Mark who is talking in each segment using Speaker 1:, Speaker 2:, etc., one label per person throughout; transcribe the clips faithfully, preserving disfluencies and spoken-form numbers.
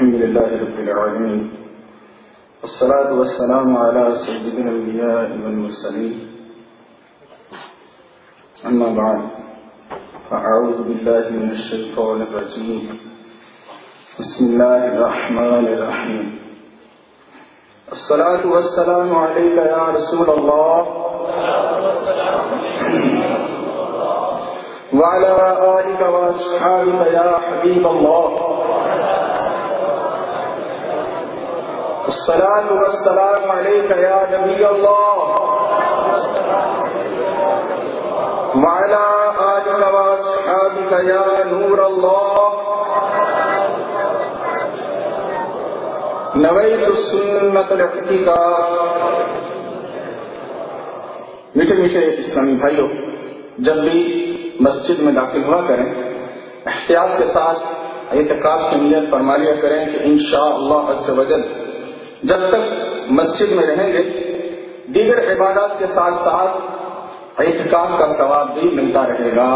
Speaker 1: الحمد لله رب العالمين والصلاة والسلام على سيد الأنبياء والمرسلين أما بعد فأعوذ بالله من الشيطان الرجيم بسم الله الرحمن الرحيم الصلاة والسلام عليك يا رسول الله وعلى آلك وأصحابك يا حبيب الله الصلاة والسلام عليك يا نبي الله وعلى آلك وأصحابك يا نور الله نويت السنة الاعتكاف. میٹھے میٹھے اسلامی بھائیوں، جب بھی مسجد میں داخل ہوا کریں احتیاط کے ساتھ اعتکاف کی نیت فرما لیا کریں کہ انشاءاللہ عز و جل جب تک مسجد میں رہیں گے دیگر عبادات کے ساتھ ساتھ اعتکاف کا ثواب بھی ملتا رہے گا.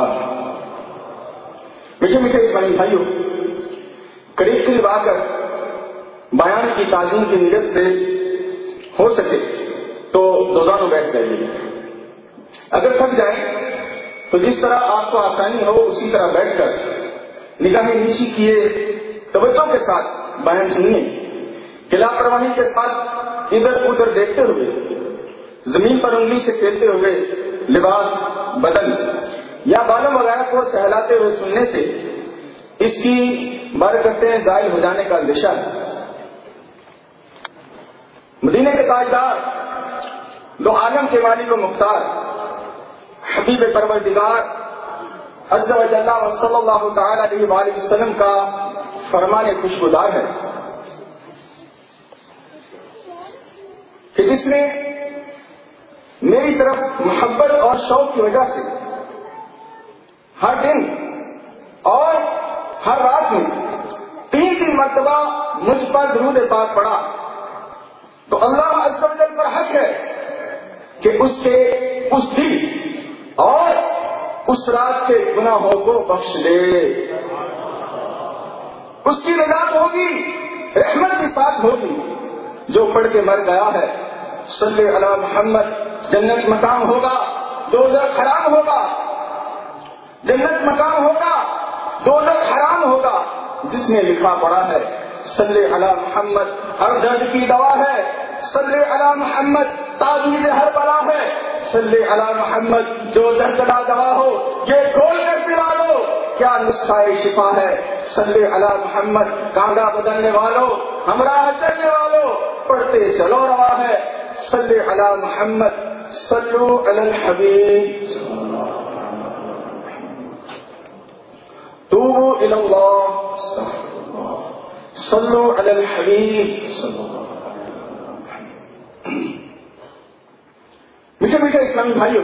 Speaker 1: میٹھے میٹھے اسلامی بھائیوں، قریب قریب آ کر بیان کی تعظیم کی نیت سے ہو سکے تو روزانہ بیٹھ جائیے. اگر تھک جائیں تو جس طرح آپ کو آسانی ہو اسی طرح بیٹھ کر نگاہیں نیچی کیے توجہ کے ساتھ بیان سنیے کہ لاپرواہی کے ساتھ ادھر ادھر دیکھتے ہوئے زمین پر انگلی سے کھیلتے ہوئے لباس بدن یا بالوں وغیرہ کو سہلاتے ہوئے سننے سے اس کی برکتیں ضائع ہو جانے کا اندیشہ ہے. مدینے کے تاجدار دو عالم کے مالک و مختار حبیب پروردگار عز و جل و صلی اللہ تعالی علیہ وآلہ وسلم کا فرمان خوشگوار ہے کہ جس نے میری طرف محبت اور شوق کی وجہ سے ہر دن اور ہر رات میں تین تین مرتبہ مجھ پر درود پاک پڑا تو اللہ عز و جل پر حق ہے کہ اس کے اس دن اور اس رات کے گناہوں کو بخش دے. اس کی نجات ہوگی، رحمت کے ساتھ ہوگی. جو پڑھ کے مر گیا ہے صلی علی محمد جنت مقام ہوگا، دوزخ حرام ہوگا. جنت مقام ہوگا، دوزخ حرام ہوگا. جس نے لکھا پڑا ہے صلی علی محمد ہر درد کی دوا ہے، صلی علی محمد تعویذ ہر بلا ہے، صلی علی محمد جو درد کا دوا ہو یہ کھول کر پلا لو کیا نسخہ شفا ہے. صلی علی محمد کانڈا بدلنے والوں ہمراہ چلنے والوں پڑھتے چلو روا ہے. صلی علی محمد صلو علی الحبیب توبوا الی اللہ صلو علی الحبیب. میٹھے میٹھے اسلامی بھائیوں،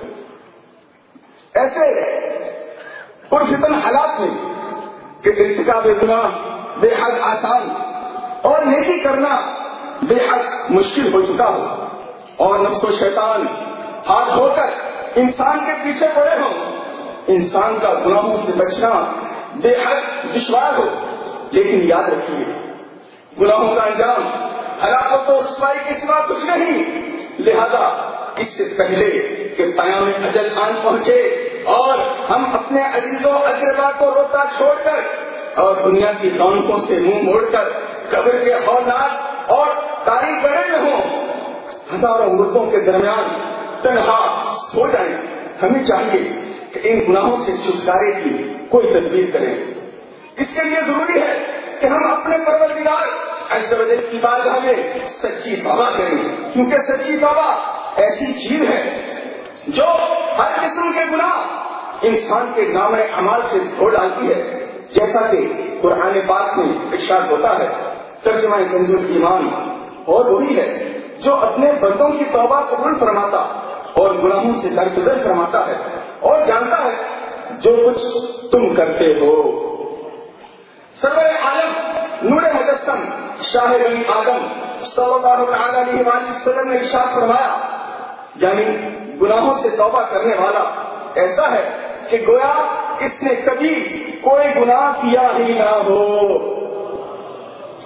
Speaker 1: ایسے پرفتن حالات میں کہ ارتکاب گناہ بے حد آسان اور نیکی کرنا بے حد مشکل ہو چکا ہو اور نفس و شیطان ہاتھ دھو کر انسان کے پیچھے پڑے ہوں، انسان کا گناہوں سے بچنا بے حد دشوار ہو. لیکن یاد رکھیے گناہوں کا انجام ہلاکت و رسوائی کے سوا کچھ نہیں. لہذا اس سے پہلے کہ قیام اجل آن پہنچے اور ہم اپنے عزیزوں اقربا کو روتا چھوڑ کر اور دنیا کی رونقوں سے منہ موڑ کر قبر کے ہولناک اور تاریخ بڑے نہ ہوں، ہزاروں مردوں کے درمیان تنہا سو جائیں، ہمیں چاہیے کہ ان گناہوں سے چھٹکارے کی کوئی تدبیر کریں. اس کے لیے ضروری ہے کہ ہم اپنے پروردگار عز و جل کی بارگاہ میں سچی توبہ کریں، کیونکہ سچی توبہ ایسی چیز ہے جو ہر قسم کے گناہ انسان کے نام اعمال سے دھو ڈالتی ہے. جیسا کہ قرآن پاک میں ارشاد ہوتا ہے ترجمہ کنز الایمان، اور وہی ہے جو اپنے بندوں کی توبہ قبول فرماتا اور گناہوں سے درگزر فرماتا ہے اور جانتا ہے جو کچھ تم کرتے ہو. سرور عالم نور مجسم شاہ بنی آدم صلی اللہ علیہ وآلہ وسلم نے ارشاد فرمایا، یعنی گناہوں سے توبہ کرنے والا ایسا ہے کہ گویا اس نے کبھی کوئی گناہ کیا ہی نہ ہو.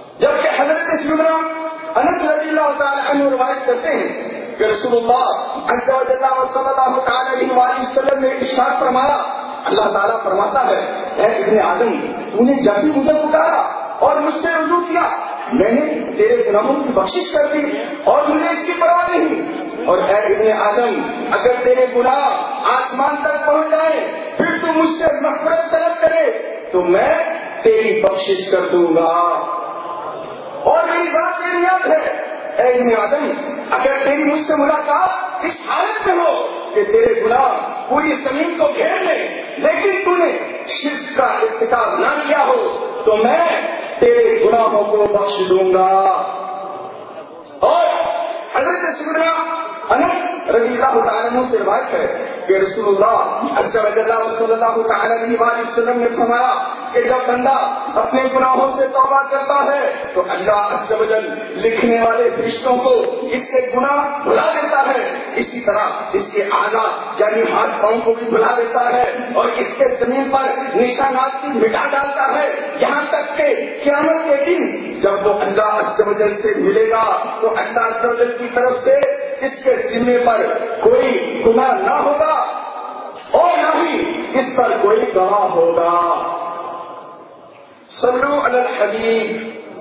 Speaker 1: انس رضی اللہ تعالی عنہ روایت کرتے ہیں کہ رسول اللہ عز و جل صلی اللہ تعالی علیہ وآلہ وسلم نے ارشاد فرمایا، اللہ تعالیٰ فرماتا ہے اے ابن آدم، تو نے جب بھی مجھے پکارا اور مجھ سے رجوع کیا، میں نے تیرے گناہوں کی بخشش کر دی اور مجھے اس کی پرواہ نہیں، اور اے ابن آدم اگر تیرے گناہ آسمان تک پہنچ جائے پھر تو مجھ سے مغفرت طلب کرے تو میں تیری بخشش کر دوں گا، اور میری ذات تیری یاد ہے اے ابن آدم اگر تیری مجھ سے ملاقات اس حالت میں ہو کہ تیرے گناہ پوری زمین کو گھیر لے لیکن تو نے شرک کا ارتکاب نہ کیا ہو تو میں تیرے گناہوں کو بخش دوں گا۔ اور حضرت سیدنا انس رضی اللہ تعالیٰ عنہ سے روایت ہے کہ رسول اللہ عز و جل صلی اللہ تعالیٰ علیہ وآلہ وسلم نے فرمایا کہ جب بندہ اپنے گناہوں سے توبہ کرتا ہے تو اللہ عز و جل لکھنے والے فرشتوں کو اس کے گناہ بھلا دیتا ہے، اسی طرح اس کے اعضاء یعنی ہاتھ پاؤں کو بھی بھلا دیتا ہے اور اس کے زمین پر نشانات کی مٹا ڈالتا ہے، یہاں تک کہ قیامت کے دن جب وہ اللہ عز و جل سے ملے گا تو اللہ عز و جل کی طرف سے اس کے ذمے پر کوئی گناہ نہ ہوگا اور نہ ہی اس پر کوئی گواہ ہوگا۔ صلو علی الحبیب۔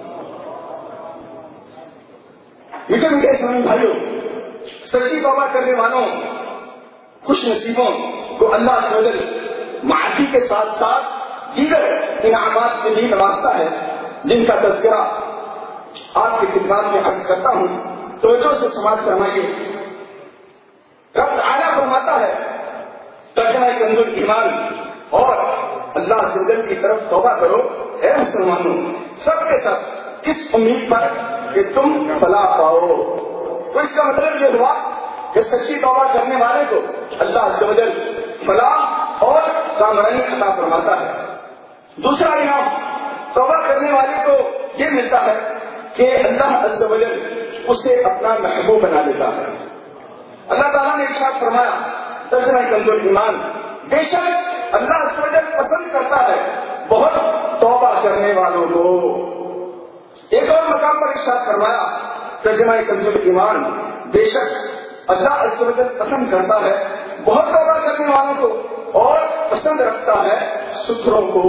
Speaker 1: میٹھے میٹھے اسلامی بھائیوں، سچی توبہ کرنے والوں خوش نصیبوں کو اللہ عز و جل معافی کے ساتھ ساتھ دیگر انعامات سے بھی نوازتا ہے جن کا تذکرہ آپ کی خدمات میں عرض کرتا ہوں، توجہ سے سماعت فرمائیے۔ رب تعالیٰ فرماتا ہے ترجمہ کنز الایمان، اور اللہ عز و جل کی طرف توبہ کرو اے مسلمانوں سب کے سب اس امید پر کہ تم فلاح پاؤ۔ تو اس کا مطلب یہ ہوا کہ سچی توبہ کرنے والے کو اللہ عز و جل فلاح اور کامرانی عطا فرماتا ہے۔ دوسرا انعام توبہ کرنے والے کو یہ ملتا ہے کہ اللہ عز و جل اسے اپنا محبوب بنا دیتا ہے۔ اللہ تعالیٰ نے ارشاد فرمایا ترجمہ کنز الایمان، بے شک اللہ عز و جل پسند کرتا ہے بہت توبہ کرنے والوں کو۔ ایک اور مقام پر ارشاد فرمایا ترجمہ کنز الایمان، بے شک اللہ عز و جل پسند کرتا ہے بہت توبہ کرنے والوں کو اور پسند رکھتا ہے ستھروں کو۔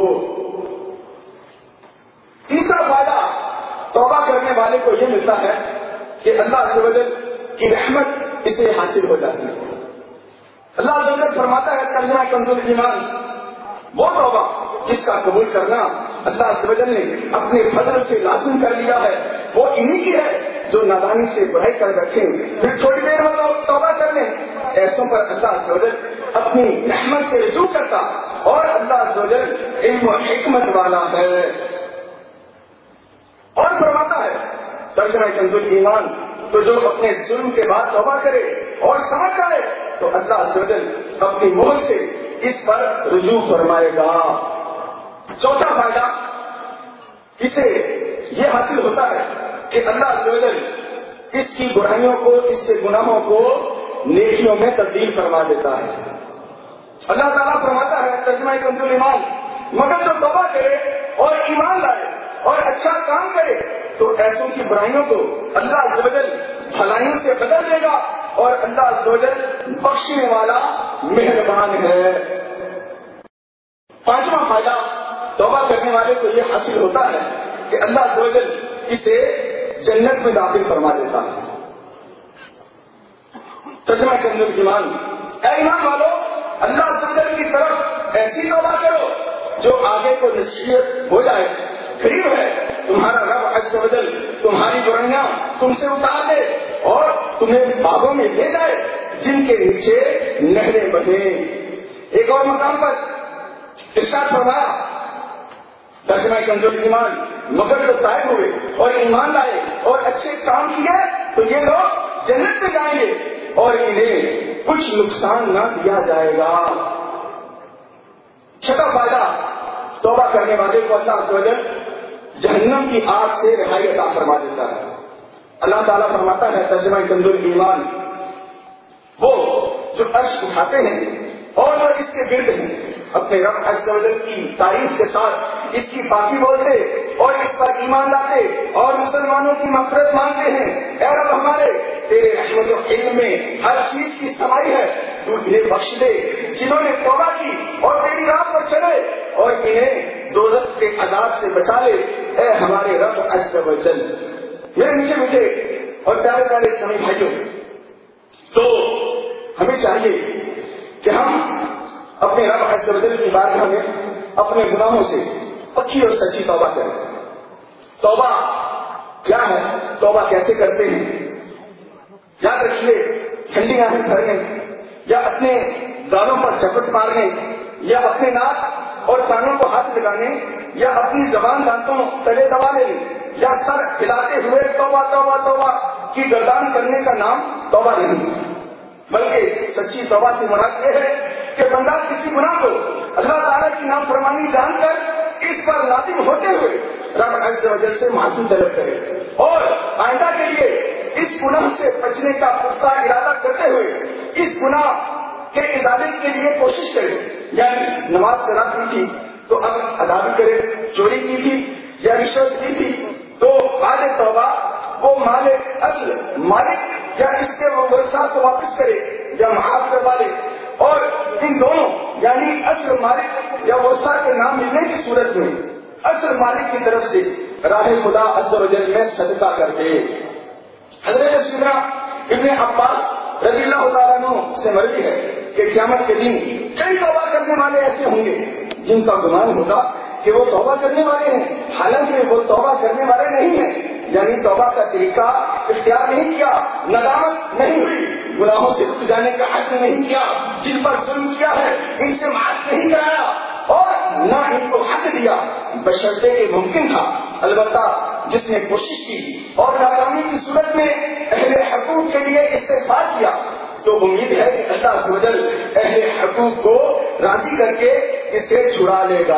Speaker 1: تیسرا فائدہ توبہ کرنے والے کو یہ ملتا ہے کہ اللہ عز و جل کی رحمت اسے حاصل ہو جاتی ہے۔ اللہ عز و جل فرماتا ہے ترجمہ کنز الایمان، وہ توبہ جس کا قبول کرنا اللہ عز و جل نے اپنے فضل سے لازم کر لیا ہے وہ انہی کی ہے جو نادانی سے برائی کر رکھیں پھر تھوڑی دیر میں توبہ کر لیں، ایسوں پر اللہ عز و جل اپنی رحمت سے رجوع کرتا اور اللہ عز و جل علم و حکمت والا ہے۔ اور فرماتا ہے ترجمہ کنز الایمان، تو جو اپنے ظلم کے بعد توبہ کرے اور سمجھ جائے تو اللہ عز و جل اپنی مہر سے اس پر رجوع فرمائے گا۔ چوتھا فائدہ اسے یہ حاصل ہوتا ہے کہ اللہ عز و جل اس کی برائیوں کو، اس کے گناہوں کو نیکیوں میں تبدیل فرما دیتا ہے۔ اللہ تعالیٰ فرماتا ہے ترجمہ کنز الایمان، مگر جو توبہ کرے اور ایمان لائے اور اچھا کام کرے تو ایسوں کی برائیوں کو اللہ عز و جل بھلائیوں سے بدل دے گا اور اللہ عز و جل بخشنے والا مہربان ہے۔ پانچواں فائدہ توبہ کرنے والے کو یہ حاصل ہوتا ہے کہ اللہ عز و جل اسے جنت میں داخل فرما دیتا ہے۔ ترجمہ کنز الایمان، اے ایمان والو اللہ عز و جل کی طرف ایسی توبہ کرو جو آگے کو نصیحت ہو جائے، قریب ہے تمہارا رب عز و جل تمہاری برائیاں تم سے اتار دے اور تمہیں باغوں میں لے جائے جن کے نیچے نہریں بہیں۔ ایک اور مقام پر ارشاد فرمایا ترجمہ کنز الایمان، مگر جو طائب ہوئے اور ایمان لائے اور اچھے کام کیے تو یہ لوگ جنت میں جائیں گے اور انہیں کچھ نقصان نہ دیا جائے گا۔ چھٹا فائدہ توبہ کرنے والے کو اللہ عز و جل جہنم کی آگ سے رہائی عطا فرما دیتا ہے۔ اللہ تعالیٰ فرماتا ہے ترجمہ کنز الایمان، وہ جو عرش اٹھاتے ہیں اور جو اس کے گرد ہیں اپنے رب عز و جل کی تعریف کے ساتھ اس کی پاکی بولتے اور اس پر ایمان لاتے اور مسلمانوں کی مغفرت مانگتے ہیں، اے رب ہمارے تیرے رحمت و علم میں ہر چیز کی سمائی ہے، تو انہیں بخش دے جنہوں نے توبہ کی اور تیری راہ پر چلے، اور انہیں دوزخ کے عذاب سے بچا لے، اے ہمارے رب عز و جل۔ میرے نیچے مجھے اور پیارے پیارے اسلامی بھائیوں، تو ہمیں چاہیے کہ ہم اپنے رب عز و جل کی بارگاہ میں اپنے گناہوں سے پکی اور سچی توبہ کریں۔ توبہ کیا ہے؟ توبہ کیسے کرتے ہیں؟ یاد رکھیے، ٹھنڈی آنکھیں بھرنے یا اپنے گالوں پر چپٹ مارنے یا اپنے ناک اور کانوں کو ہاتھ لگانے یا اپنی زبان دانتوں تلے دبا لینے یا سر ہلاتے ہوئے توبہ توبہ توبہ کی گردان کرنے کا نام توبہ نہیں، بلکہ سچی توبہ سے مراد یہ ہے کہ بندہ کسی گناہ کو اللہ تعالیٰ کی نافرمانی جان کر اس پر لازم ہوتے ہوئے رب عز و جل سے معافی طلب کرے اور آئندہ کے لیے اس گناہ سے بچنے کا پختہ ارادہ کرتے ہوئے اس گناہ کے ازالے کے لیے کوشش کرے۔ یعنی نماز ادا کی تھی تو اب ادا بھی کرے، چوری کی تھی یا رشوت کی تھی تو بعد توبہ وہ مالک اصل مالک یا اس کے ورثاء کو واپس کرے یا معاف کروا لے، اور ان دونوں یعنی اصل مالک یا ورثاء کے نام ملنے کی صورت میں اصل مالک کی طرف سے راہ خدا عز و جل میں صدقہ کر دے۔ حضرت سیدنا ابن عباس رضی اللہ تعالیٰ عنہ سے مروی ہے کہ قیامت کے دن کئی توبہ کرنے والے ایسے ہوں گے جن کا گمان ہوگا کہ وہ توبہ کرنے والے ہیں، حالانکہ وہ توبہ کرنے والے نہیں ہیں، یعنی توبہ کا طریقہ اختیار نہیں کیا، ندامت نہیں ہوئی، گناہوں سے رک جانے کا عزم نہیں کیا، جن پر ظلم کیا ہے ان سے معاف نہیں کرایا اور نہ ان کو حق دیا، بشرطے کہ ممکن تھا۔ البتہ جس نے کوشش کی اور ناکامی کی صورت میں اہل حقوق کے لیے استغفار کیا تو امید ہے کہ اللہ عز و جل اہل حقوق کو راضی کر کے اسے چھڑا لے گا۔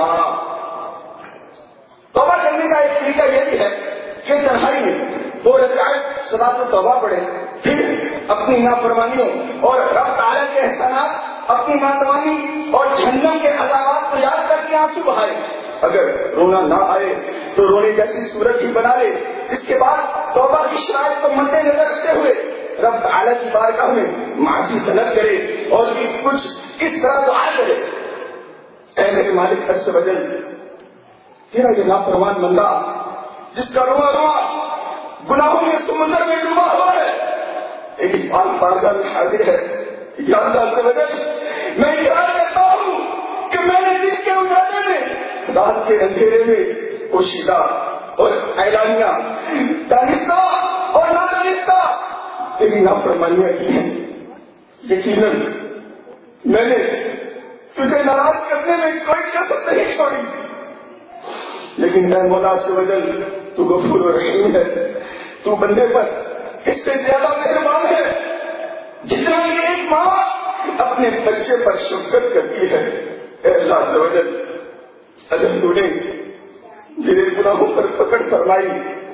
Speaker 1: توبہ کرنے کا ایک طریقہ یہ بھی ہے کہ تنہائی میں دو رکعت صلاۃ التوبہ پڑھے، پھر اپنی نافرمانیوں اور رب تعالیٰ کے احسانات، اپنی ناتوانی اور جہنم کے عذابات کو یاد کر کے آنسو بہائے۔ اگر رونا نہ آئے تو رونے جیسی صورت ہی بنا لے۔ اس کے بعد توبہ کی شرائط کو مد نظر رکھتے ہوئے رب تعالیٰ کی بارگاہ میں معافی طلب کرے اور کچھ اس طرح دعا کرے، اے میرے مالک عز و جل، تیرا یہ نافرمان بندہ جس کا رواں رواں گناہوں کے سمندر میں ڈوبا ہوا ہے، ایک بار بارگاہ میں حاضر ہے، یا اللہ عز و جل، میں اقرار کرتا ہوں کہ میں نے دن کے اجالے میں، رات کے اندھیرے میں پوشیدہ اور اعلانیہ، دانستہ اور نادانستہ تیری نافرمانیاں کی ہیں۔ یقیناً میں نے تجھے ناراض کرنے میں کوئی کسر نہیں چھوڑی، لیکن اے مولا عز و جل، تو غفور و رحیم ہے، تو بندے پر اس سے زیادہ مہربان ہے جتنا کہ ایک ماں اپنے بچے پر شفقت کرتی ہے۔ اے اللہ عز و جل، اگر تو نے میرے گناہوں پر پکڑ فرمائی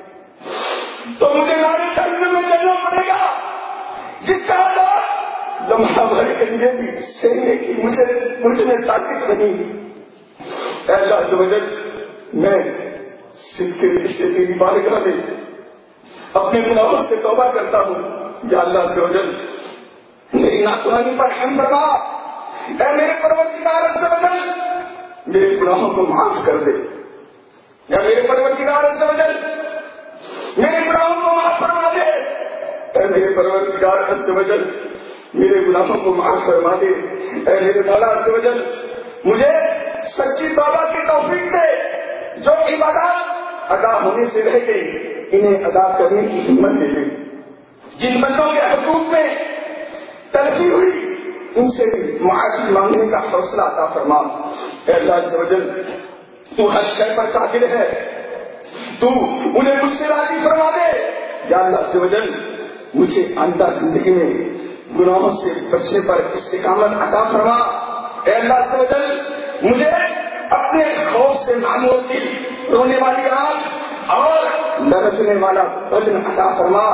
Speaker 1: تو مجھے نارے جہنم میں جلنا پڑے گا، جس کا عذاب لمحہ بھر کے لیے بھی سہنے کی مجھے مجھ میں طاقت نہیں۔ اے اللہ عز و جل، میں صرف تیری سے تیری بارگاہ میں اپنے گناہوں سے توبہ کرتا ہوں۔ یا اللہ عز و جل، میری نافرمانی پر رحم فرما، اے میرے پروردگار عز و جل، میرے گناہوں کو معاف کر دے۔ یا میرے پروردگار عز و جل، میرے گناہوں کو معاف فرما دے۔ اے میرے پروردگار عز و جل، میرے گناہوں کو معاف فرما دے۔ اے میرے مولا عز و جل، مجھے سچی توبہ کی توفیق دے، جو عبادات ادا ہونے سے رہ گئی انہیں ادا کرنے کی ہمت دے دے، جن بندوں کے حقوق میں تلفی ہوئی ان سے بھی معافی مانگنے کا حوصلہ عطا فرما۔ اے اللہ عز و جل، تو ہر شے پر قادر ہے، تو انہیں مجھ سے راضی فرما دے۔ یا اللہ عز و جل، مجھے آئندہ زندگی میں گناہوں سے بچنے پر استقامت عطا فرما۔ اے اللہ عز و جل، مجھے اپنے خوف سے معمور دل، رونے والی آنکھ اور لرزنے والا بدن عطا فرما۔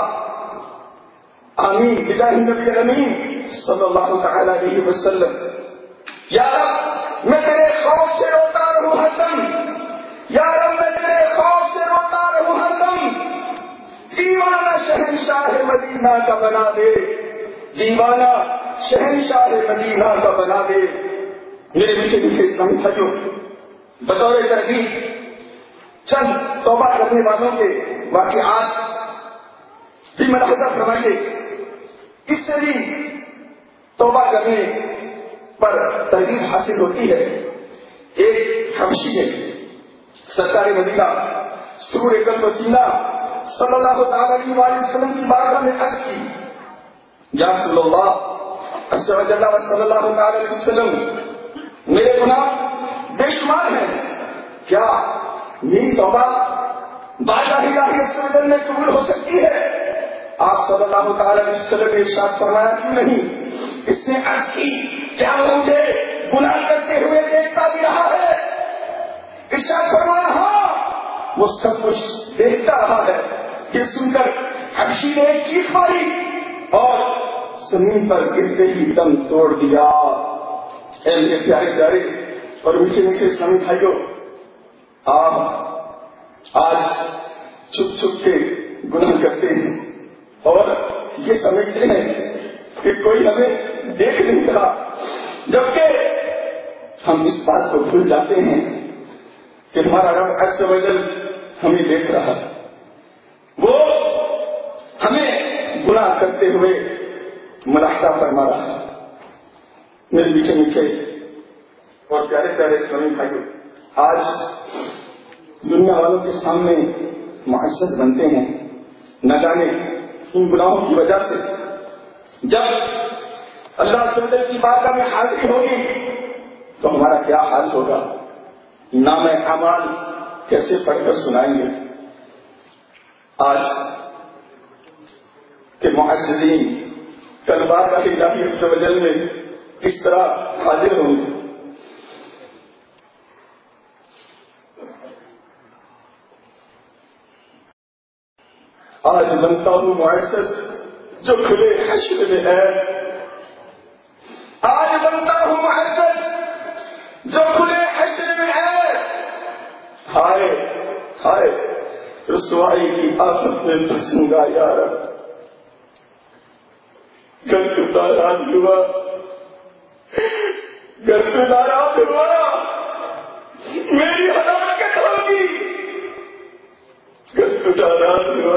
Speaker 1: آمین بجاہ نبی امین صلی اللہ تعالی علیہ وسلم۔ یا رب، میں تیرے خوف سے روتا رہوں ہر دم، یا رب میں تیرے خوف مدینہ کا بنا دے، دیوانہ شہنشاہ مدینہ کا بنا دے۔ میرے پیچھے پیچھے اسلامی بھائیوں، بطور ترغیب چند توبہ کرنے والوں کے واقعات بھی ملاحظہ فرمائیے، اس سے بھی توبہ کرنے پر ترغیب حاصل ہوتی ہے۔ ایک حبشی نے سرکار مدینہ سرور قلب وسیلہ صلی اللہ تعالی علیہ وسلم کی بارگاہ میں عرض کی، یا رسول اللہ عز و جل صلی اللہ تعالی علیہ وسلم، میرے گناہ بے شمار ہیں، کیا میری توبہ بارگاہ الہی عز و جل میں قبول ہو سکتی ہے؟ آپ صلی اللہ تعالی علیہ وسلم نے ارشاد فرمایا، کیوں نہیں؟ اس نے عرض کی، کیا وہ مجھے گناہ کرتے ہوئے دیکھتا بھی رہا ہے؟ ارشاد فرمایا، ہاں وہ سب کچھ دیکھتا رہا ہے۔ یہ سن کر حبشی نے ایک چیخ ماری اور زمین پر گرتے ہی دم توڑ دیا۔ اے میرے پیارے پیارے اور میٹھے میٹھے اسلامی بھائیوں، آپ آج چھپ چھپ کے گناہ کرتے ہیں اور یہ سمجھتے ہیں کہ کوئی ہمیں دیکھ نہیں رہا، جبکہ ہم اس بات کو بھول جاتے ہیں کہ ہمارا رب عز و جل ہمیں دیکھ رہا ہے، وہ ہمیں گناہ کرتے ہوئے ملاحظہ فرما رہا ہے۔ میرے میٹھے میٹھے اور پیارے پیارے اسلامی بھائیوں، آج دنیا والوں کے سامنے معزز بنتے ہیں، نہ جانے ان گناہوں کی وجہ سے جب اللہ سبحانہ کی بارگاہ میں حاضری ہوگی تو ہمارا کیا حال ہوگا؟ نام اعمال کیسے پڑھ کر سنائیں گے؟ آج کے معززین کل بارگاہ الہی عز و جل میں کس طرح حاضر ہوں گے؟ آج بنتا ہوں معزز جو کھلے حشر میں ہے، آج بنتا ہوں معزز جو کھلے حشر میں ہے۔ ہائے ہائے رسوائی کی آفت میں پھنسوں گا یار، گھر پہ ناراض ہوا، گھر پہ ناراض ہوا، میری ہلاکت ہوگی، گھر پہ ناراض ہوا،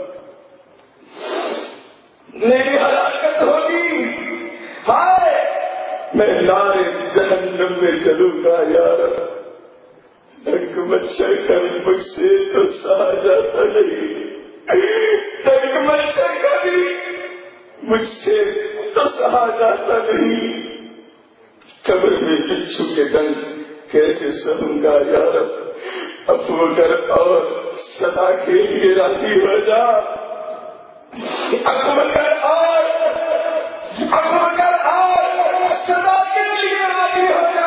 Speaker 1: میری ہلاکت ہوگی، ہائے میں نارے جہنم میں چلوں گا یار، ڈنک مچھر کبھی مجھ سے تو سہا جاتا نہیں، ڈنک مچھر کبھی مجھ سے تو سہا جاتا نہیں، قبر میں بچھو کے ڈنک کیسے سہوں گا یار، افو کر اور صدا کے لیے راضی ہو جا، افو کر اور افو کر اور صدا کے لیے راضی ہو جا،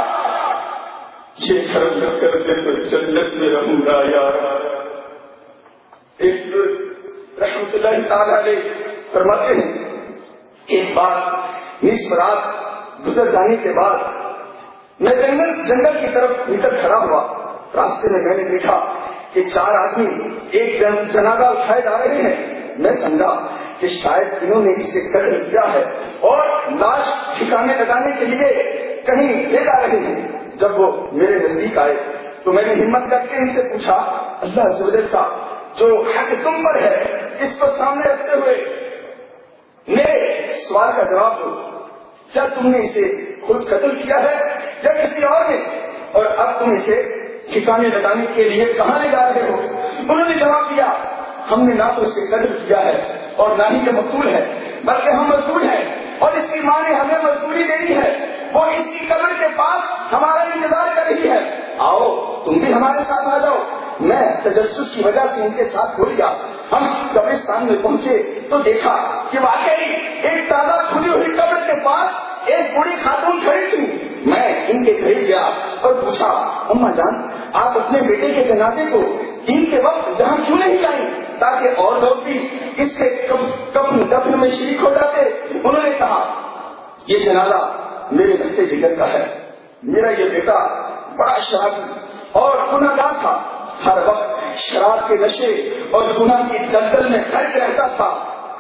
Speaker 1: یہ گھر نہ کر دے تو جنت میں رہوں گا یار۔ ایک رحمت اللہ تعالی علیہ فرماتے ہیں، ایک بار نصف رات گزر جانے کے بعد میں جنگل جنگل کی طرف نکل کھڑا ہوا، راستے میں میں نے دیکھا کہ چار آدمی ایک جن, جنازہ اٹھائے جا رہے ہیں، میں سمجھا کہ شاید انہوں نے اسے قتل کیا ہے اور لاش ٹھکانے لگانے کے لیے کہیں لے جا رہے ہیں۔ جب وہ میرے نزدیک آئے تو میں نے ہمت کر کے ان سے پوچھا، اللہ عز و جل کا جو حق تم پر ہے اس کو سامنے رکھتے ہوئے میرے سوال کا جواب دو، کیا تم نے اسے خود قتل کیا ہے یا کسی اور نے، اور اب تم اسے ٹھکانے لگانے کے لیے کہاں لے جا رہے ہو؟ انہوں نے جواب دیا، ہم نے نہ تو اسے قتل کیا ہے اور نہ ہی یہ مقتول ہے، بلکہ ہم مزدور ہیں اور اس کی ماں نے ہمیں مزدوری دینی ہے، وہ اس کی قبر کے پاس ہمارا انتظار کر رہی ہے، آؤ تم بھی ہمارے ساتھ آ جاؤ۔ میں تجسس کی وجہ سے ان کے ساتھ ہو گیا، ہم قبرستان میں پہنچے تو دیکھا کہ واقعی ایک تازہ کھلی ہوئی قبر کے پاس ایک بوڑھی خاتون کھڑی تھی۔ میں ان کے گھر گیا اور پوچھا، اماں جان آپ اپنے بیٹے کے جنازے کو دن کے وقت یہاں کیوں نہیں لائیں تاکہ اور لوگ بھی اس کے کفن دفن میں شریک ہو جاتے؟ انہوں نے کہا، یہ جنازہ میرے رشتے جگر کا ہے، میرا یہ بیٹا بڑا شرابی اور گناہگار تھا، ہر وقت شراب کے نشے اور گناہ کی دلدل میں غرق رہتا تھا،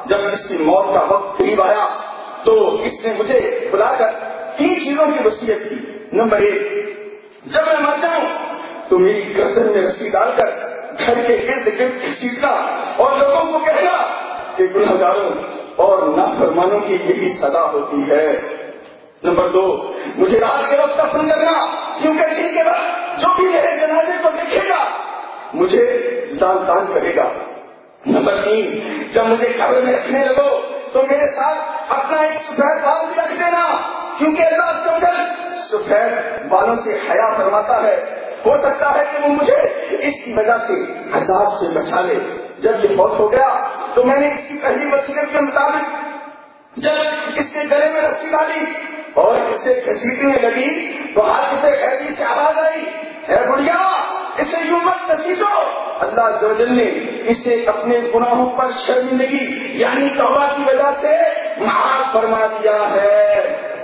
Speaker 1: جب اس کی موت کا وقت قریب آیا تو اس نے مجھے بلا کر تین چیزوں کی وصیت کی. نمبر ایک، جب میں مر جاؤں تو میری گردن میں رسی ڈال کر گھر کے ارد گرد کھینچنا اور لوگوں کو کہنا کہ گنہگاروں اور نافرمانوں کی یہی سزا ہوتی ہے. نمبر دو، مجھے رات کے وقت دفن کرنا، کیونکہ دن کے وقت جو بھی میرے جنازے کو دیکھے گا مجھے دان دان کرے گا. نمبر تین، جب مجھے قبر میں رکھنے لگو تو میرے ساتھ اپنا ایک سفید بال بھی رکھ دینا، کیونکہ اللہ تعالی سفید بالوں سے حیا فرماتا ہے. ہو سکتا ہے کہ وہ مجھے اس کی وجہ سے عذاب سے بچا لے. جب یہ موت ہو گیا تو میں نے اس کی پہلی وصیت کے مطابق جب اس کے گلے میں رسی ڈالی اور اسے گھسیٹنے لگی تو ہاتھ پہ قیدی سے آواز آئی، اے بڑھیا اسے یوں مت گھسیٹو. اللہ عز و جل نے اسے اپنے گناہوں پر شرمندگی یعنی توبہ کی وجہ سے معاف فرما دیا ہے.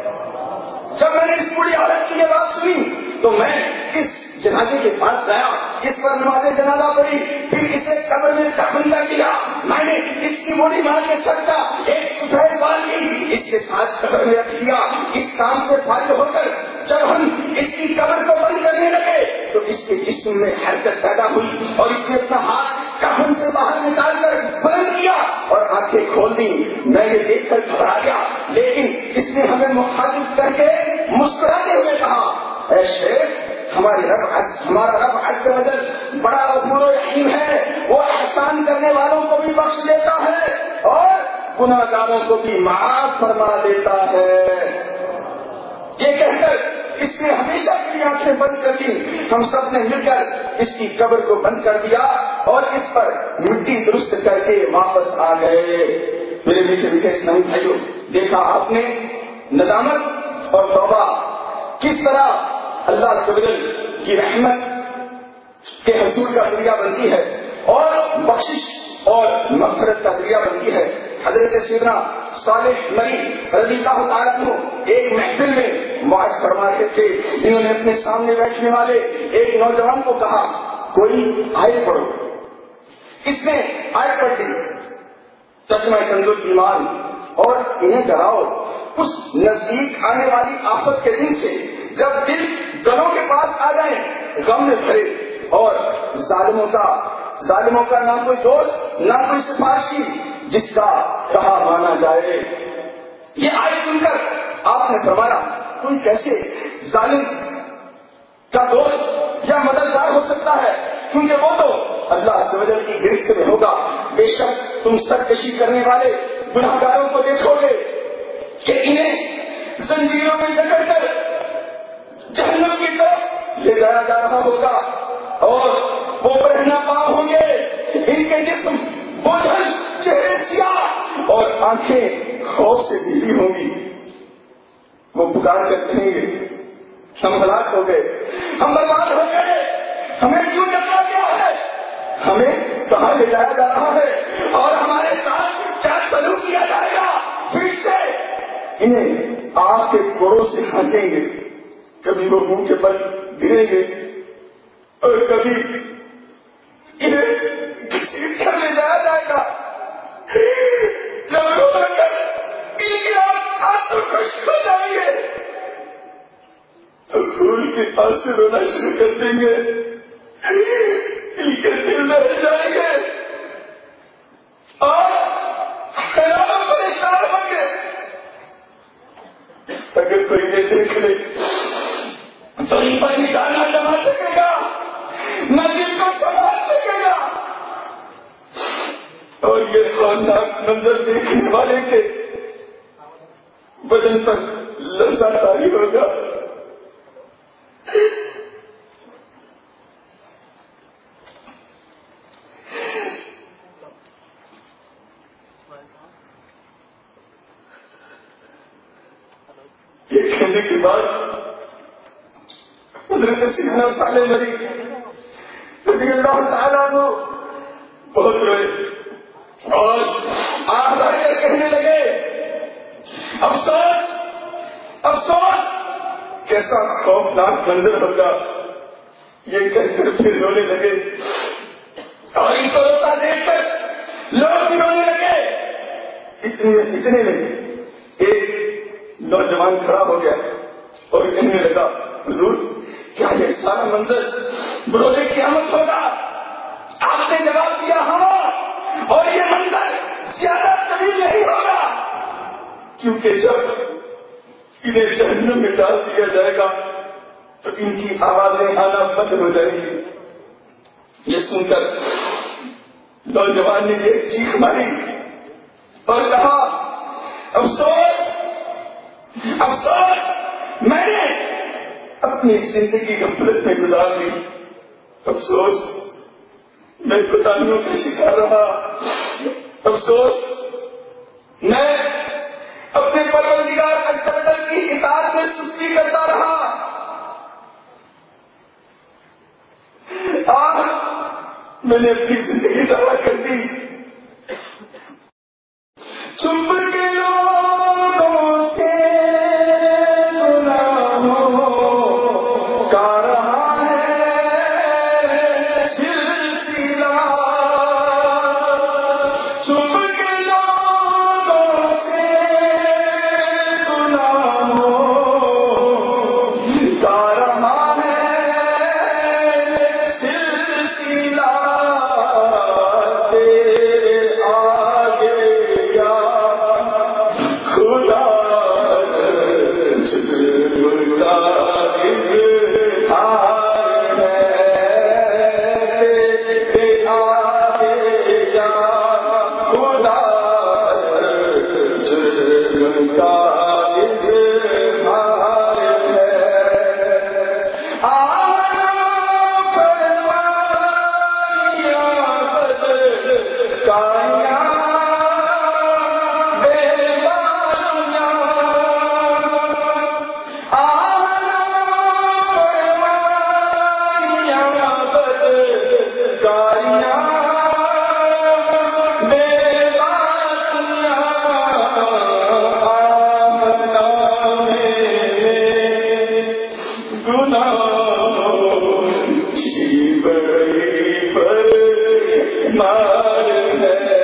Speaker 1: جب میں نے اس بری عورت کی یہ بات سنی تو میں اس جنازے کے پاس گیا، اس پر نماز جنازہ پڑھی، پھر اسے قبر میں دفن کر دیا. میں نے اس کی بوڑھی ماں کے سر کا ایک سفید بال لی، اس کے ساتھ قبر میں رکھ دیا. اس کام سے فارغ ہو کر جب ہم اس کی قبر کو بند کرنے لگے تو اس کے جسم میں حرکت پیدا ہوئی اور اس نے اپنا ہاتھ کفن سے باہر نکال کر بند کیا اور آنکھیں کھول دی. میں یہ دیکھ کر گھبرا گیا، لیکن اس نے ہمیں مخاطب کر کے مسکراتے ہوئے کہا، اے شیخ ہماری رب ہمارا رب عز و جل بڑا غفور و رحیم ہے، وہ احسان کرنے والوں کو بھی بخش دیتا ہے اور گناہ گاروں کو بھی معاف فرما دیتا ہے. یہ کہہ کر اس نے ہمیشہ کی آنکھیں بند کر دی. ہم سب نے مل کر اس کی قبر کو بند کر دیا اور اس پر مٹی درست کر کے واپس آ گئے. میرے میٹھے میٹھے اسلامی بھائیوں، دیکھا آپ نے ندامت اور توبہ کس طرح اللہ عز و جل کی رحمت کے حصول کا ذریعہ بنتی ہے اور بخشش اور مغفرت کا ذریعہ بنتی ہے. حضرت سیدنا صالح مری رضی اللہ تعالیٰ عنہ ایک محفل میں واعظ فرما رہے تھے. انہوں نے اپنے سامنے بیٹھنے والے ایک نوجوان کو کہا، کوئی آیت پڑھو. اس نے آیت پڑھ دی، چشمہ کنز الایمان، اور انہیں ڈراؤ اس نزدیک آنے والی آفت کے دن سے جب دل گلوں کے پاس آ جائیں غم میں بھرے اور ظالموں کا ظالموں کا نہ کوئی دوست نہ کوئی سفارشی جس کا کہا مانا جائے. یہ آیت سن کر آپ نے فرمایا، کوئی کیسے ظالم کا دوست یا مددگار ہو سکتا ہے، کیونکہ وہ تو اللہ عز و جل کی گرفت میں ہوگا. بے شک تم سرکشی کرنے والے گناہگاروں کو دیکھو گے کہ انہیں زنجیروں میں جکڑ کر جہنم کی طرف لے جایا جا رہا ہوگا اور وہ برہنہ پاؤں ہوں گے، ان کے جسم بوجھل، چہرے سیاہ اور آنکھیں خوف سے بھیگی ہوں گی. وہ پکار کر کہیں گے، ہم ہلاک ہو گئے، ہم برباد ہو گئے، ہمیں کیوں جکڑا گیا ہے، ہمیں کہاں لے جایا جا رہا ہے اور ہمارے ساتھ کیا سلوک کیا جائے گا. پھر سے انہیں آگ کے کوڑوں سے ہانکیں گے، کبھی وہ منہ کے بل گریں گے اور کبھی انہیں گھسیٹ کر لے جایا جائے گا. جب رو کر ان کی آنسو خشک ہو جائیں گے تو خون کے آنسو رونا شروع کر دیں گے، ان کے دل میں رہ جائیں گے اور پریشان ہوں گے. اگر کوئی یہ دیکھ لے تو ان پر نکالنا جما سکے گا، نہ دل کو سنبھال سکے گا اور یہ خوفناک منظر دیکھنے والے کے بدن پر لرزہ طاری ہوگا. یہ کہنے کے بعد حضرت سیدنا صالح مری رضی اللہ تعالیٰ عنہ بہت روئے اور آہ بھر کر کہنے لگے، افسوس افسوس کیسا خوفناک منظر ہوگا. یہ کہہ کر پھر رونے لگے اور ان کو روتا دیکھ کر لوگ بھی رونے لگے. اتنے اتنے میں ایک نوجوان کھڑا ہو گیا اور کہنے لگا حضور کیا یہ سارا منظر بروز قیامت ہوگا؟ آپ نے جواب دیا ہاں، اور یہ منظر زیادہ طویل نہیں ہوگا، کیونکہ جب انہیں جہنم میں ڈال دیا جائے گا تو ان کی آوازیں آنا بند ہو جائیں گی۔ یہ سن کر نوجوان نے ایک چیخ ماری اور کہا افسوس افسوس میں نے اپنی زندگی غفلت میں گزار دی، افسوس میں کوتاہیوں کا شکار رہا، افسوس میں اپنے پروردگار عز و جل کی اطاعت میں سستی کرتا رہا، آج میں نے اپنی زندگی ضائع کر دی۔ چپ کے لوگوں سے گناہوں کا رہا ہے سلسلہ، چپ کے لوگوں سے گناہوں کا رہا ہے سلسلہ، تیرے آگے یا خدا جھکتا اظہار ہے، تیرے آگے یا خدا جھکتا اظہار ہے۔ آنا فرمایا کائنات گناہ کی بڑی پر مار ہے۔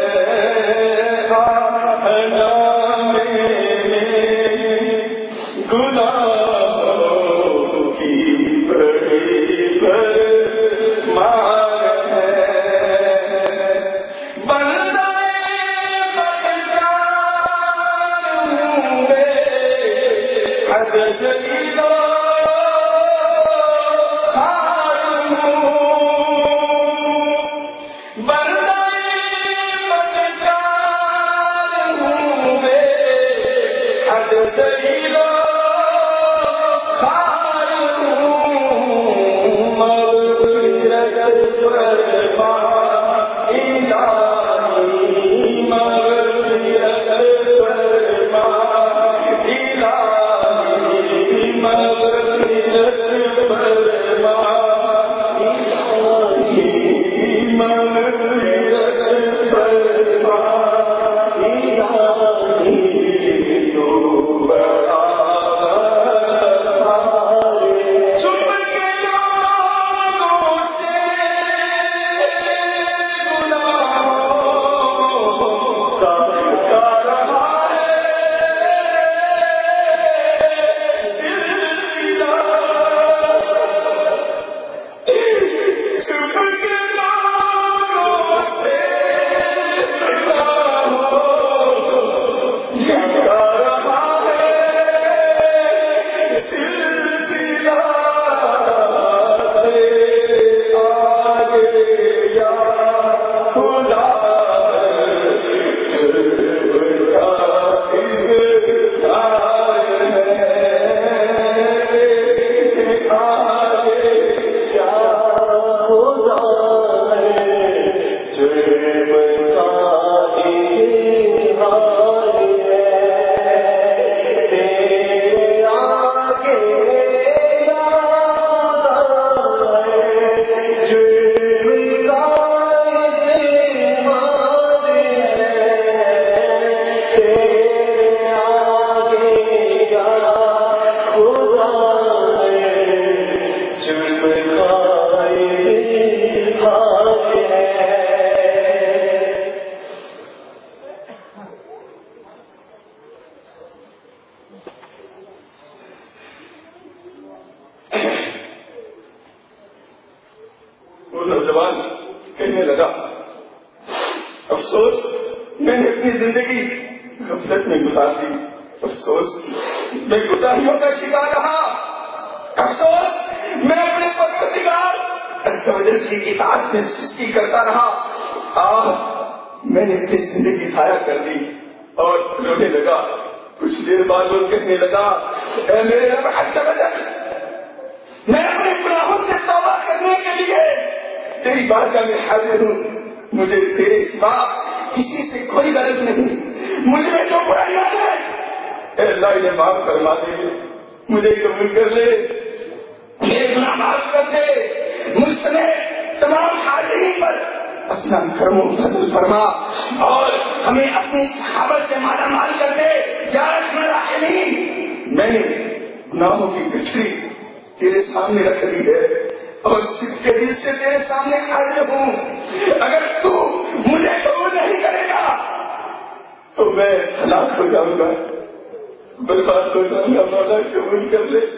Speaker 1: افسوس میں نے اپنی زندگی غفلت میں گزار دی، افسوس میں کوتاہیوں کا شکار رہا، افسوس میں اپنے پروردگار عز و جل کی اطاعت میں سستی کرتا رہا، آہ میں نے اپنی زندگی ضائع کر دی اور رونے لگا۔ کچھ دیر بعد وہ کہنے لگا اے میرے رب عز و جل، میں اپنے گناہوں سے توبہ کرنے کے لیے تیری بارگاہ میں حاضر ہوں، مجھے تیرے سوا کسی سے کوئی غرض نہیں، مجھ میں جو برائیاں ہیں اے اللہ انہیں معاف فرما دے، مجھے قبول کر لے، میرے گناہ معاف کر دے، مجھ سمیت تمام حاضرین پر اپنا کرم و فضل فرما اور ہمیں اپنی صحابت سے مالا مال کر دے یا ارحم الراحمین۔ میں نے گناہوں کی گٹھری تیرے سامنے رکھ دی ہے اور صدق کے دل سے تیرے سامنے حاضر ہوں، اگر تو مجھے قبول نہیں کرے گا تو میں ہلاک ہو جاؤں گا، برباد ہو جاؤں گا، مولا قبول کر لے،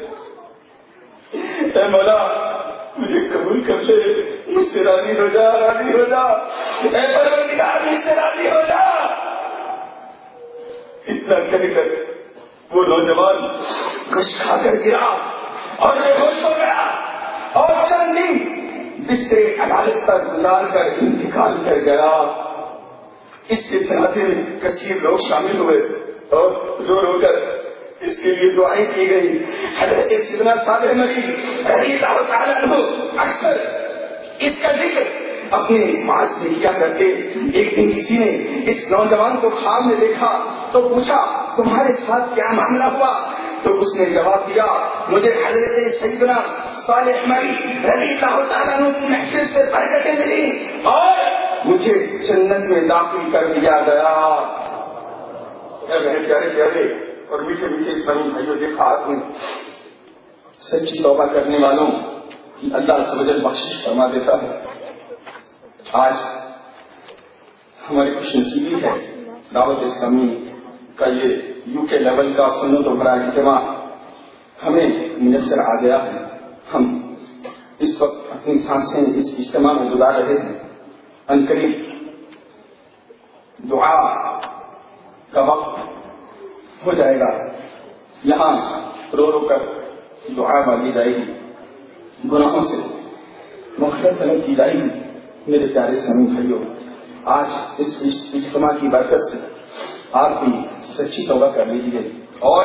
Speaker 1: اے مولا مجھے قبول کر لے، مجھ سے راضی ہو جا، راضی ہو جا، اے پروردگار مجھ سے راضی ہو جا۔ اتنا کہہ کر وہ نوجوان کش کھا کر گرا اور بے ہوش ہو گیا اور چند دن بستر عدالت پر گزار کر انتقال کر گیا۔ اس کے جنازے میں کثیر لوگ شامل ہوئے اور رو رو کر اس کے لیے دعائیں کی گئی۔ حضرت سیدنا صالح نبی رضی اللہ تعالیٰ عنہ اکثر اس کا ذکر اپنے معاذ میں کیا کرتے۔ ایک دن کسی نے اس نوجوان کو خواب میں دیکھا تو پوچھا تمہارے ساتھ کیا معاملہ ہوا؟ تو اس نے جواب دیا مجھے حضرت سیدنا صالح نبی رضی اللہ تعالیٰ عنہ کی محفل سے برکتیں ملی اور مجھے جنت میں داخل کر دیا گیا۔ میرے پیارے پیارے اور میٹھے میٹھے اسلامی بھائیوں، دیکھا آپ نے سچی توبہ کرنے والوں کی اللہ عز و جل بخشش فرما دیتا ہے۔ آج ہماری خوش نصیبی ہے دعوت اسلامی کا یہ یو کے لیول کا سنت و برا اجتماع ہمیں میسر آ گیا ہے۔ ہم اس وقت اپنی سانسیں اس اجتماع میں گزار رہے ہیں، عنقریب دعا کا وقت ہو جائے گا، یہاں رو رو کر دعا مانگی جائے گی، گناہوں سے مغفرت طلب کی جائے گی۔ میرے پیارے اسلامی بھائیوں، آج اس اجتماع کی برکت سے آپ بھی سچی توبہ کر لیجیے اور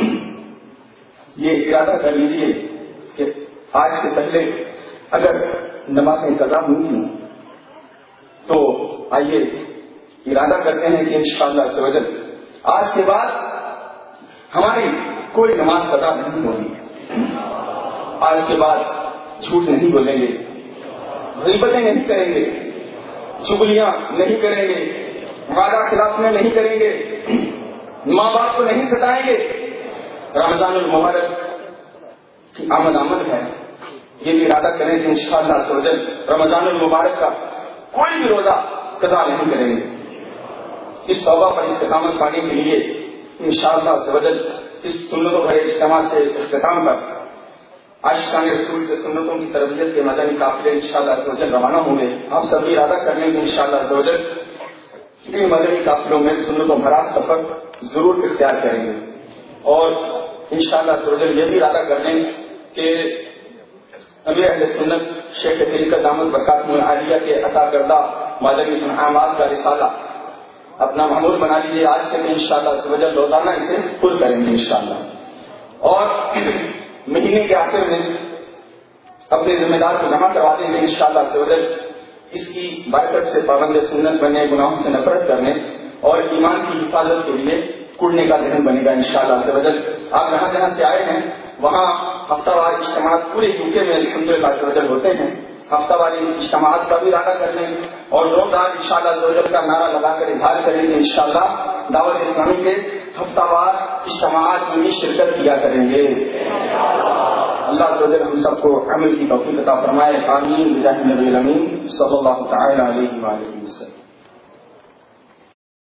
Speaker 1: یہ ارادہ کر لیجیے کہ آج سے پہلے اگر نمازیں قضا ہوئی تھیں تو آئیے ارادہ کرتے ہیں کہ انشاءاللہ عز و جل آج کے بعد ہماری کوئی نماز قضا نہیں ہوگی، آج کے بعد جھوٹ نہیں بولیں گے، غیبتیں نہیں کریں گے، چغلیاں نہیں کریں گے، وعدہ خلافیاں نہیں کریں گے، ماں باپ کو نہیں ستائیں گے۔ رمضان المبارک کی آمد آمد ہے، یہ بھی ارادہ کریں کہ انشاءاللہ عز و جل رمضان المبارک کا کوئی بھی روزہ قضا نہیں کریں گے۔ اس توبہ پر استقامت پانے کے لیے انشاءاللہ عز و جل اس سنتوں بھرے اجتماع سے اختتام پر عاشقان رسول کے سنتوں کی تربیت کے مدنی قافلے انشاءاللہ عز و جل روانہ ہوں گے۔ آپ سبھی ارادہ کر لیں گے انشاءاللہ عز و جل ان مدنی قافلوں میں سنتوں بھرا سفر ضرور اختیار کریں گے اور انشاءاللہ عز و جل یہ بھی ارادہ کر لیں کہ امیر اہل سنت شیخ طریقت دامت برکاتہ العالیہ کے عطا کردہ مدنی انعامات کا رسالہ اپنا معمول بنا لیجیے۔ آج سے بھی انشاءاللہ عز و جل روزانہ اسے پر کریں گے انشاءاللہ، اور مہینے کے آخر میں اپنے ذمہ دار کو جمع کروا دیں گے انشاءاللہ عز و جل۔ اس کی برکت سے پابند سنت بننے، گناہوں سے نفرت کرنے اور ایمان کی حفاظت کے لیے کڑنے کا ذہن بنے گا انشاءاللہ عز و جل۔ آپ جہاں جہاں سے آئے ہیں وہاں ہفتہ وار اجتماعات پورے یو کے میں الحمدللہ عز و جل ہوتے ہیں، ہفتہ واری اجتماعات کا بھی ارادہ کر لیں اور زوردار انشاءاللہ عز و جل کا نعرہ لگا کر اظہار کریں گے انشاءاللہ دعوت اسلامی کے ہفتہ وار اجتماعات میں بھی شرکت کیا کریں گے۔ اللہ عز و جل ہم سب کو عمل کی توفیق عطا فرمائے، آمین بجاہ النبی الامین صلی اللہ تعالی علیہ وآلہ وسلم۔